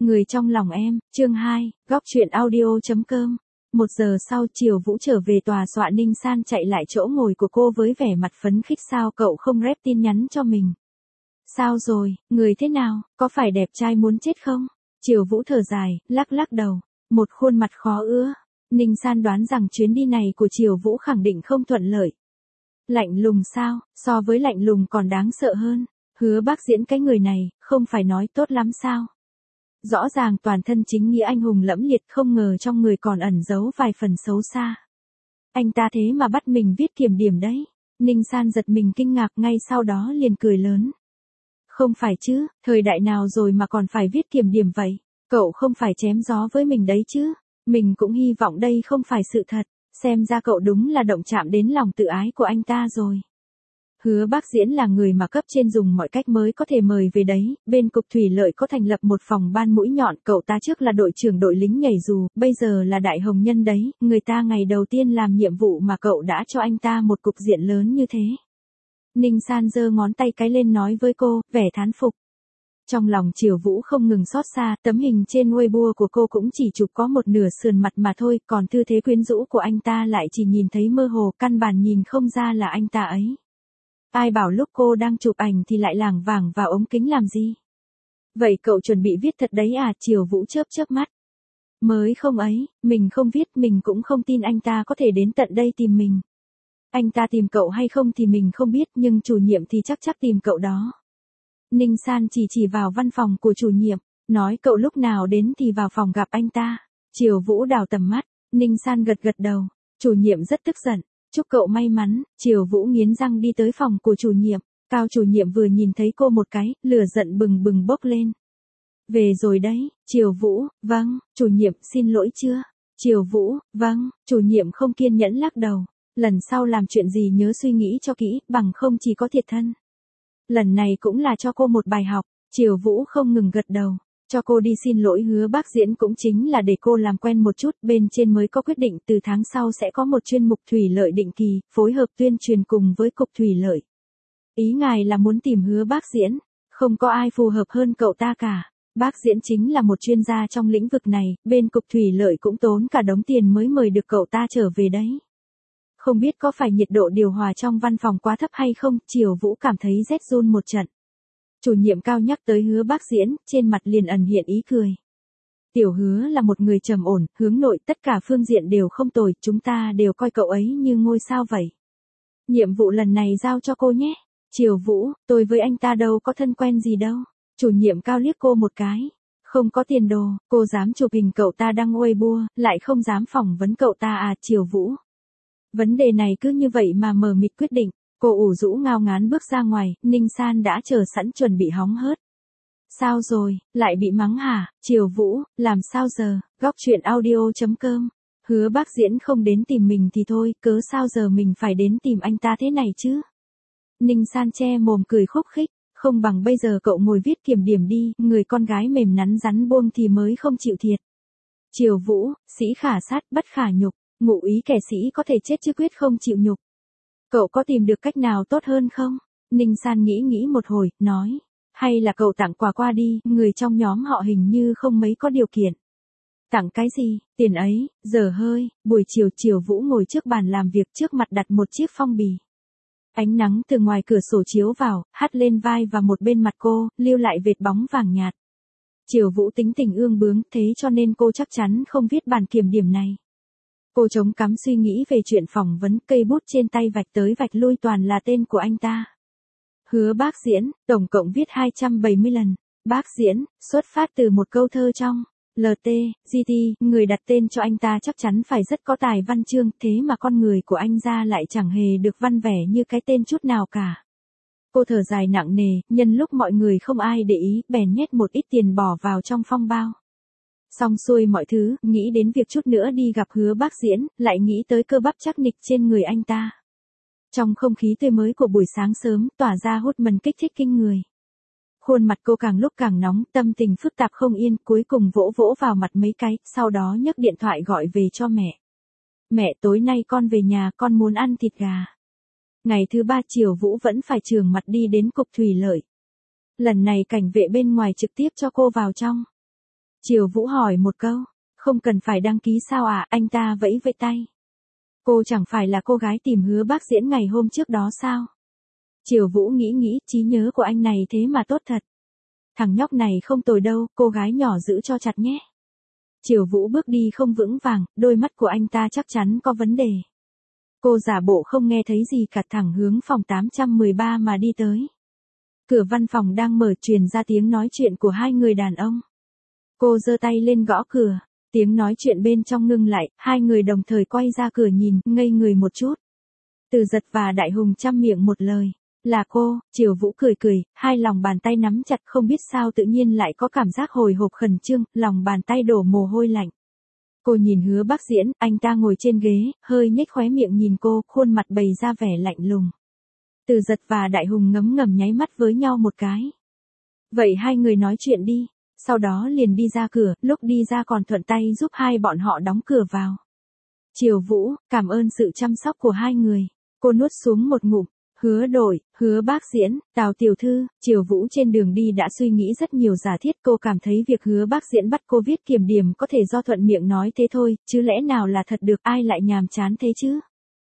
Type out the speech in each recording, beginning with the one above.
Người trong lòng em, chương 2, góc truyện audio.com. 1 giờ sau Triều Vũ trở về tòa soạn, Ninh San chạy lại chỗ ngồi của cô với vẻ mặt phấn khích. Sao cậu không rep tin nhắn cho mình? Sao rồi, người thế nào, có phải đẹp trai muốn chết không? Triều Vũ thở dài, lắc lắc đầu, một khuôn mặt khó ưa. Ninh San đoán rằng chuyến đi này của Triều Vũ khẳng định không thuận lợi. Lạnh lùng sao, so với lạnh lùng còn đáng sợ hơn. Hứa Bác Diễn cái người này, không phải nói tốt lắm sao? Rõ ràng toàn thân chính nghĩa anh hùng lẫm liệt, không ngờ trong người còn ẩn giấu vài phần xấu xa. Anh ta thế mà bắt mình viết kiểm điểm đấy. Ninh San giật mình kinh ngạc, ngay sau đó liền cười lớn. Không phải chứ, thời đại nào rồi mà còn phải viết kiểm điểm vậy? Cậu không phải chém gió với mình đấy chứ? Mình cũng hy vọng đây không phải sự thật. Xem ra cậu đúng là động chạm đến lòng tự ái của anh ta rồi. Hứa Bác Diễn là người mà cấp trên dùng mọi cách mới có thể mời về đấy, bên Cục Thủy Lợi có thành lập một phòng ban mũi nhọn, cậu ta trước là đội trưởng đội lính nhảy dù, bây giờ là đại hồng nhân đấy, người ta ngày đầu tiên làm nhiệm vụ mà cậu đã cho anh ta một cục diện lớn như thế. Ninh San giơ ngón tay cái lên nói với cô, vẻ thán phục. Trong lòng Triều Vũ không ngừng xót xa, tấm hình trên Weibo của cô cũng chỉ chụp có một nửa sườn mặt mà thôi, còn tư thế quyến rũ của anh ta lại chỉ nhìn thấy mơ hồ, căn bản nhìn không ra là anh ta ấy. Ai bảo lúc cô đang chụp ảnh thì lại lảng vảng vào ống kính làm gì? Vậy cậu chuẩn bị viết thật đấy à? Triều Vũ chớp chớp mắt. Mới không ấy, mình không viết, mình cũng không tin anh ta có thể đến tận đây tìm mình. Anh ta tìm cậu hay không thì mình không biết, nhưng chủ nhiệm thì chắc tìm cậu đó. Ninh San chỉ vào văn phòng của chủ nhiệm, nói cậu lúc nào đến thì vào phòng gặp anh ta. Triều Vũ đảo tầm mắt, Ninh San gật đầu, chủ nhiệm rất tức giận. Chúc cậu may mắn. Triều Vũ nghiến răng đi tới phòng của chủ nhiệm. Cao chủ nhiệm vừa nhìn thấy cô một cái, lửa giận bừng bừng bốc lên. Về rồi đấy. Triều Vũ, vâng. Chủ nhiệm, xin lỗi chưa? Triều Vũ, vâng. Chủ nhiệm không kiên nhẫn lắc đầu. Lần sau làm chuyện gì nhớ suy nghĩ cho kỹ, bằng không chỉ có thiệt thân. Lần này cũng là cho cô một bài học. Triều Vũ không ngừng gật đầu. Cho cô đi xin lỗi Hứa Bác Diễn cũng chính là để cô làm quen một chút, bên trên mới có quyết định từ tháng sau sẽ có một chuyên mục thủy lợi định kỳ, phối hợp tuyên truyền cùng với Cục Thủy Lợi. Ý ngài là muốn tìm Hứa Bác Diễn, không có ai phù hợp hơn cậu ta cả. Bác Diễn chính là một chuyên gia trong lĩnh vực này, bên Cục Thủy Lợi cũng tốn cả đống tiền mới mời được cậu ta trở về đấy. Không biết có phải nhiệt độ điều hòa trong văn phòng quá thấp hay không, Triều Vũ cảm thấy rét run một trận. Chủ nhiệm Cao nhắc tới Hứa Bác Diễn, trên mặt liền ẩn hiện ý cười. Tiểu Hứa là một người trầm ổn, hướng nội, tất cả phương diện đều không tồi, chúng ta đều coi cậu ấy như ngôi sao vậy. Nhiệm vụ lần này giao cho cô nhé. Triều Vũ, tôi với anh ta đâu có thân quen gì đâu. Chủ nhiệm Cao liếc cô một cái. Không có tiền đồ, cô dám chụp hình cậu ta đăng Weibo, lại không dám phỏng vấn cậu ta à? Triều Vũ. Vấn đề này cứ như vậy mà mờ mịt quyết định. Cô ủ rũ ngao ngán bước ra ngoài, Ninh San đã chờ sẵn chuẩn bị hóng hớt. Sao rồi, lại bị mắng hả? Triều Vũ, làm sao giờ? Góc truyện audio.com. Hứa Bác Diễn không đến tìm mình thì thôi, cớ sao giờ mình phải đến tìm anh ta thế này chứ? Ninh San che mồm cười khúc khích, không bằng bây giờ cậu ngồi viết kiểm điểm đi, người con gái mềm nắn rắn buông thì mới không chịu thiệt. Triều Vũ, sĩ khả sát, bất khả nhục, ngụ ý kẻ sĩ có thể chết chứ quyết không chịu nhục. Cậu có tìm được cách nào tốt hơn không? Ninh San nghĩ một hồi, nói. Hay là cậu tặng quà qua đi, người trong nhóm họ hình như không mấy có điều kiện. Tặng cái gì? Tiền ấy, giờ hơi. Buổi chiều Triều Vũ ngồi trước bàn làm việc, trước mặt đặt một chiếc phong bì. Ánh nắng từ ngoài cửa sổ chiếu vào, hắt lên vai và một bên mặt cô, lưu lại vệt bóng vàng nhạt. Triều Vũ tính tình ương bướng, thế cho nên cô chắc chắn không viết bản kiểm điểm này. Cô chống cằm suy nghĩ về chuyện phỏng vấn, cây bút trên tay vạch tới vạch lui toàn là tên của anh ta. Hứa Bác Diễn, tổng cộng viết 270 lần. Bác Diễn, xuất phát từ một câu thơ trong LT, GT, người đặt tên cho anh ta chắc chắn phải rất có tài văn chương, thế mà con người của anh ra lại chẳng hề được văn vẻ như cái tên chút nào cả. Cô thở dài nặng nề, nhân lúc mọi người không ai để ý, bèn nhét một ít tiền bỏ vào trong phong bao. Xong xuôi mọi thứ, nghĩ đến việc chút nữa đi gặp Hứa Bác Diễn, lại nghĩ tới cơ bắp chắc nịch trên người anh ta. Trong không khí tươi mới của buổi sáng sớm, tỏa ra hút mần kích thích kinh người. Khuôn mặt cô càng lúc càng nóng, tâm tình phức tạp không yên, cuối cùng vỗ vào mặt mấy cái, sau đó nhấc điện thoại gọi về cho mẹ. Mẹ, tối nay con về nhà, con muốn ăn thịt gà. Ngày thứ 3 Triều Vũ vẫn phải chườm mặt đi đến Cục Thủy Lợi. Lần này cảnh vệ bên ngoài trực tiếp cho cô vào trong. Triều Vũ hỏi một câu. Không cần phải đăng ký sao à, anh ta vẫy vẫy tay. Cô chẳng phải là cô gái tìm Hứa Bác Diễn ngày hôm trước đó sao? Triều Vũ nghĩ, trí nhớ của anh này thế mà tốt thật. Thằng nhóc này không tồi đâu, cô gái nhỏ giữ cho chặt nhé. Triều Vũ bước đi không vững vàng, đôi mắt của anh ta chắc chắn có vấn đề. Cô giả bộ không nghe thấy gì cả, thẳng hướng phòng 813 mà đi tới. Cửa văn phòng đang mở, truyền ra tiếng nói chuyện của hai người đàn ông. Cô giơ tay lên gõ cửa, tiếng nói chuyện bên trong ngưng lại, hai người đồng thời quay ra cửa nhìn, ngây người một chút. Từ Giật và Đại Hùng chăm miệng một lời. Là cô. Triều Vũ cười, hai lòng bàn tay nắm chặt, không biết sao tự nhiên lại có cảm giác hồi hộp khẩn trương, lòng bàn tay đổ mồ hôi lạnh. Cô nhìn Hứa Bác Diễn, anh ta ngồi trên ghế, hơi nhếch khóe miệng nhìn cô, khuôn mặt bày ra vẻ lạnh lùng. Từ Giật và Đại Hùng ngấm ngầm nháy mắt với nhau một cái. Vậy hai người nói chuyện đi, sau đó liền đi ra cửa, lúc đi ra còn thuận tay giúp hai bọn họ đóng cửa vào. Triều Vũ, cảm ơn sự chăm sóc của hai người. Cô nuốt xuống một ngụm. Hứa Đội, Hứa Bác Diễn, Tào tiểu thư. Triều Vũ trên đường đi đã suy nghĩ rất nhiều giả thiết, cô cảm thấy việc Hứa Bác Diễn bắt cô viết kiểm điểm có thể do thuận miệng nói thế thôi, chứ lẽ nào là thật được, ai lại nhàm chán thế chứ?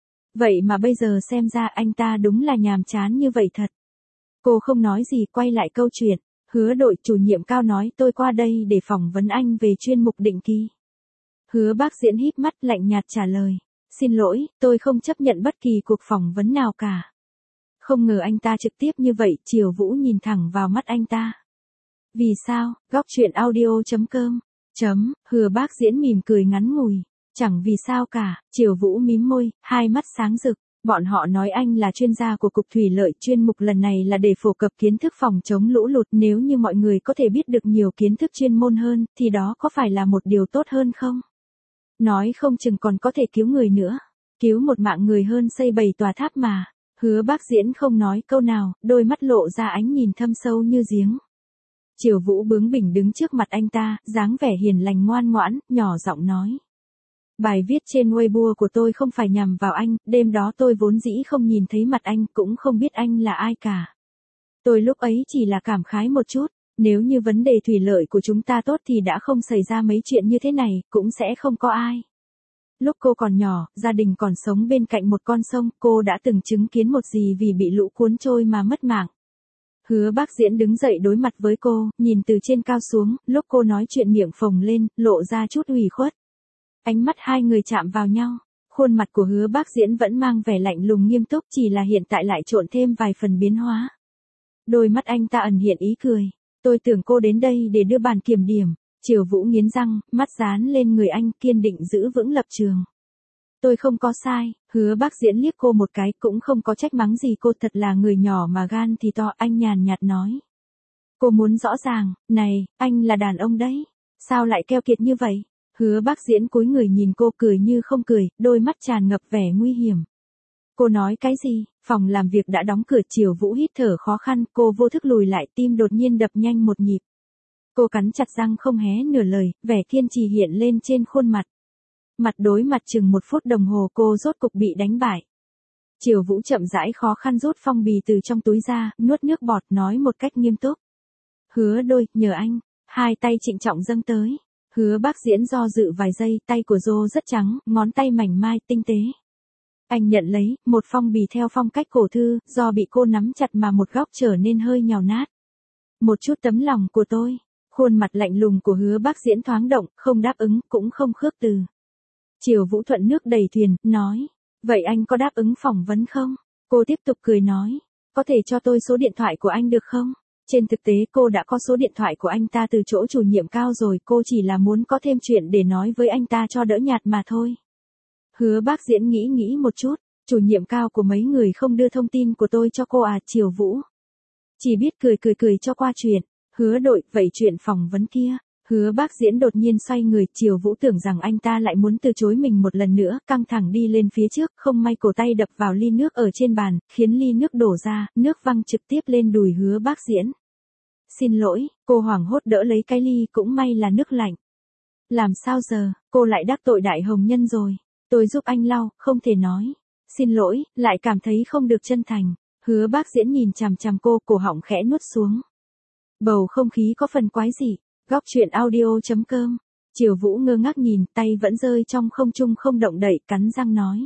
Vậy mà bây giờ xem ra anh ta đúng là nhàm chán như vậy thật. Cô không nói gì, quay lại câu chuyện. Hứa Đội, chủ nhiệm Cao nói tôi qua đây để phỏng vấn anh về chuyên mục định kỳ. Hứa Bác Diễn híp mắt lạnh nhạt trả lời. Xin lỗi, tôi không chấp nhận bất kỳ cuộc phỏng vấn nào cả. Không ngờ anh ta trực tiếp như vậy, Triều Vũ nhìn thẳng vào mắt anh ta. Vì sao? Góc chuyện audio.com. Hứa Bác Diễn mỉm cười ngắn ngủi. Chẳng vì sao cả. Triều Vũ mím môi, hai mắt sáng rực. Bọn họ nói anh là chuyên gia của Cục Thủy lợi, chuyên mục lần này là để phổ cập kiến thức phòng chống lũ lụt. Nếu như mọi người có thể biết được nhiều kiến thức chuyên môn hơn, thì đó có phải là một điều tốt hơn không? Nói không chừng còn có thể cứu người nữa. Cứu một mạng người hơn xây 7 tòa tháp mà. Hứa Bác Diễn không nói câu nào, đôi mắt lộ ra ánh nhìn thâm sâu như giếng. Triều Vũ bướng bỉnh đứng trước mặt anh ta, dáng vẻ hiền lành ngoan ngoãn, nhỏ giọng nói. Bài viết trên Weibo của tôi không phải nhằm vào anh, đêm đó tôi vốn dĩ không nhìn thấy mặt anh, cũng không biết anh là ai cả. Tôi lúc ấy chỉ là cảm khái một chút, nếu như vấn đề thủy lợi của chúng ta tốt thì đã không xảy ra mấy chuyện như thế này, cũng sẽ không có ai. Lúc cô còn nhỏ, gia đình còn sống bên cạnh một con sông, cô đã từng chứng kiến một gì vì bị lũ cuốn trôi mà mất mạng. Hứa Bác Diễn đứng dậy đối mặt với cô, nhìn từ trên cao xuống, lúc cô nói chuyện miệng phồng lên, lộ ra chút ủy khuất. Ánh mắt hai người chạm vào nhau, khuôn mặt của Hứa Bác Diễn vẫn mang vẻ lạnh lùng nghiêm túc, chỉ là hiện tại lại trộn thêm vài phần biến hóa. Đôi mắt anh ta ẩn hiện ý cười. Tôi tưởng cô đến đây để đưa bàn kiểm điểm. Triều Vũ nghiến răng, mắt dán lên người anh, kiên định giữ vững lập trường. Tôi không có sai. Hứa Bác Diễn liếc cô một cái, cũng không có trách mắng gì cô, thật là người nhỏ mà gan thì to, anh nhàn nhạt nói. Cô muốn rõ ràng, này, anh là đàn ông đấy. Sao lại keo kiệt như vậy? Hứa Bác Diễn cúi người nhìn cô, cười như không cười, đôi mắt tràn ngập vẻ nguy hiểm. Cô nói cái gì? Phòng làm việc đã đóng cửa. Triều Vũ hít thở khó khăn, cô vô thức lùi lại, tim đột nhiên đập nhanh một nhịp. Cô cắn chặt răng không hé nửa lời, vẻ kiên trì hiện lên trên khuôn mặt. Mặt đối mặt chừng 1 phút đồng hồ cô rốt cục bị đánh bại. Triều Vũ chậm rãi khó khăn rút phong bì từ trong túi ra, nuốt nước bọt nói một cách nghiêm túc. Hứa Đôi, nhờ anh. Hai tay trịnh trọng dâng tới. Hứa Bác Diễn do dự vài giây, tay của Dô rất trắng, ngón tay mảnh mai, tinh tế. Anh nhận lấy, một phong bì theo phong cách cổ thư, do bị cô nắm chặt mà một góc trở nên hơi nhào nát. Một chút tấm lòng của tôi. Khuôn mặt lạnh lùng của Hứa Bác Diễn thoáng động, không đáp ứng, cũng không khước từ. Triều Vũ thuận nước đầy thuyền, nói. Vậy anh có đáp ứng phỏng vấn không? Cô tiếp tục cười nói. Có thể cho tôi số điện thoại của anh được không? Trên thực tế cô đã có số điện thoại của anh ta từ chỗ chủ nhiệm Cao rồi, cô chỉ là muốn có thêm chuyện để nói với anh ta cho đỡ nhạt mà thôi. Hứa Bác Diễn nghĩ một chút, chủ nhiệm Cao của mấy người không đưa thông tin của tôi cho cô à? Triều Vũ chỉ biết cười cho qua chuyện. Hứa Đội, vậy chuyện phỏng vấn kia. Hứa Bác Diễn đột nhiên xoay người, Triều Vũ tưởng rằng anh ta lại muốn từ chối mình một lần nữa, căng thẳng đi lên phía trước, không may cổ tay đập vào ly nước ở trên bàn, khiến ly nước đổ ra, nước văng trực tiếp lên đùi Hứa Bác Diễn. Xin lỗi, cô hoảng hốt đỡ lấy cái ly, cũng may là nước lạnh. Làm sao giờ, cô lại đắc tội Đại Hồng Nhân rồi. Tôi giúp anh lau, không thể nói. Xin lỗi, lại cảm thấy không được chân thành. Hứa Bác Diễn nhìn chằm chằm cô, cổ họng khẽ nuốt xuống. Bầu không khí có phần quái dị. Góc chuyện audio.com. Triều Vũ ngơ ngác nhìn, tay vẫn rơi trong không trung không động đậy, cắn răng nói.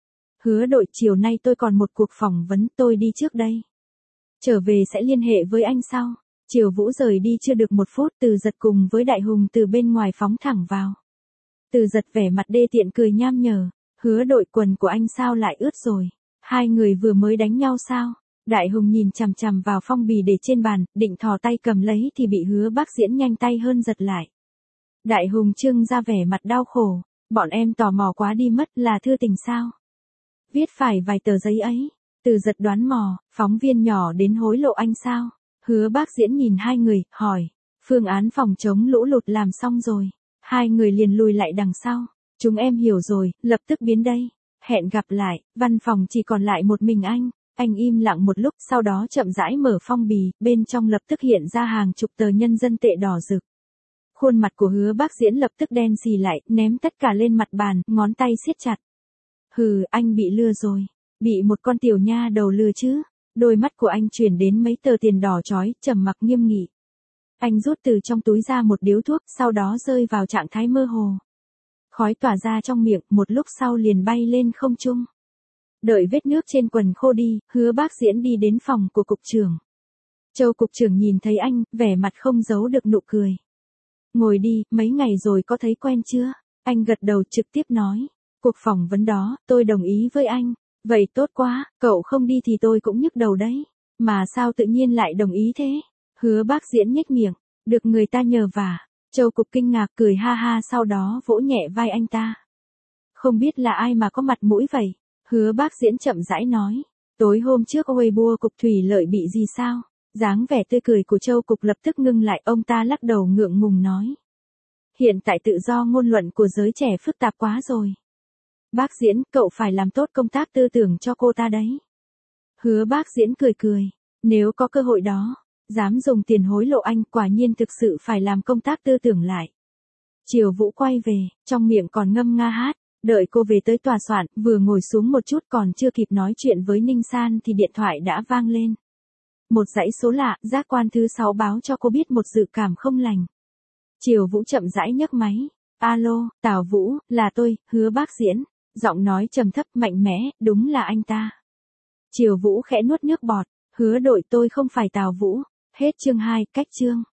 Hứa đội, chiều nay tôi còn một cuộc phỏng vấn, tôi đi trước đây. Trở về sẽ liên hệ với anh sau. Triều Vũ rời đi chưa được 1 phút, Từ Giật cùng với Đại Hùng từ bên ngoài phóng thẳng vào. Từ Giật vẻ mặt đê tiện cười nham nhở. Hứa đội, quần của anh sao lại ướt rồi? Hai người vừa mới đánh nhau sao? Đại Hùng nhìn chằm chằm vào phong bì để trên bàn, định thò tay cầm lấy thì bị Hứa Bác Diễn nhanh tay hơn giật lại. Đại Hùng trưng ra vẻ mặt đau khổ. Bọn em tò mò quá đi mất, là thư tình sao? Viết phải vài tờ giấy ấy. Từ Giật đoán mò, phóng viên nhỏ đến hối lộ anh sao? Hứa Bác Diễn nhìn hai người, hỏi. Phương án phòng chống lũ lụt làm xong rồi. Hai người liền lùi lại đằng sau. Chúng em hiểu rồi, lập tức biến đây. Hẹn gặp lại, văn phòng chỉ còn lại một mình anh. Anh im lặng một lúc, sau đó chậm rãi mở phong bì, bên trong lập tức hiện ra hàng chục tờ nhân dân tệ đỏ rực. Khuôn mặt của Hứa Bác Diễn lập tức đen xì lại, ném tất cả lên mặt bàn, ngón tay siết chặt. Hừ, anh bị lừa rồi. Bị một con tiểu nha đầu lừa chứ. Đôi mắt của anh chuyển đến mấy tờ tiền đỏ chói, trầm mặc nghiêm nghị. Anh rút từ trong túi ra một điếu thuốc, sau đó rơi vào trạng thái mơ hồ. Khói tỏa ra trong miệng, một lúc sau liền bay lên không trung. Đợi vết nước trên quần khô đi, Hứa Bác Diễn đi đến phòng của cục trưởng. Châu cục trưởng nhìn thấy anh, vẻ mặt không giấu được nụ cười. Ngồi đi, mấy ngày rồi có thấy quen chưa? Anh gật đầu trực tiếp nói. Cuộc phỏng vấn đó, tôi đồng ý với anh. Vậy tốt quá, cậu không đi thì tôi cũng nhức đầu đấy. Mà sao tự nhiên lại đồng ý thế? Hứa Bác Diễn nhếch miệng. Được người ta nhờ vả. Châu cục kinh ngạc cười ha ha, sau đó vỗ nhẹ vai anh ta. Không biết là ai mà có mặt mũi vậy? Hứa Bác Diễn chậm rãi nói. Tối hôm trước Weibo cục thủy lợi bị gì sao? Dáng vẻ tươi cười của Châu cục lập tức ngưng lại, ông ta lắc đầu ngượng ngùng nói. Hiện tại tự do ngôn luận của giới trẻ phức tạp quá rồi. Bác Diễn, cậu phải làm tốt công tác tư tưởng cho cô ta đấy. Hứa Bác Diễn cười cười. Nếu có cơ hội đó, dám dùng tiền hối lộ anh, quả nhiên thực sự phải làm công tác tư tưởng lại. Triều Vũ quay về, trong miệng còn ngâm nga hát. Đợi cô về tới tòa soạn, vừa ngồi xuống một chút còn chưa kịp nói chuyện với Ninh San thì điện thoại đã vang lên. Một dãy số lạ, giác quan thứ 6 báo cho cô biết một dự cảm không lành. Triều Vũ chậm rãi nhấc máy. Alo, Tào Vũ, là tôi, Hứa Bác Diễn. Giọng nói trầm thấp mạnh mẽ, đúng là anh ta. Triều Vũ khẽ nuốt nước bọt. Hứa đội, tôi không phải Tào Vũ. Hết chương 2, cách chương.